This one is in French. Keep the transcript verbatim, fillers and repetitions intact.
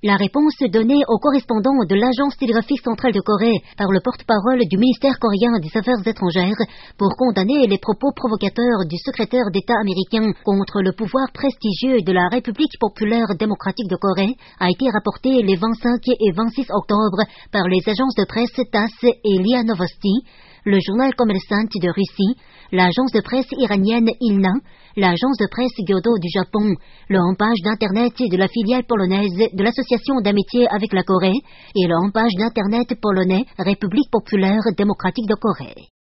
La réponse donnée au correspondant de l'Agence télégraphique centrale de Corée par le porte-parole du ministère coréen des Affaires étrangères pour condamner les propos provocateurs du secrétaire d'État américain contre le pouvoir prestigieux de la République populaire démocratique de Corée a été rapportée les vingt-cinq et vingt-six octobre par les agences de presse TASS et l'I A Novosti, le journal Kommersant de Russie, l'agence de presse iranienne ILNA, l'agence de presse Kyodo du Japon, le homepage d'Internet de la filiale polonaise de l'Association d'amitié avec la Corée et le homepage d'Internet polonais République populaire démocratique de Corée.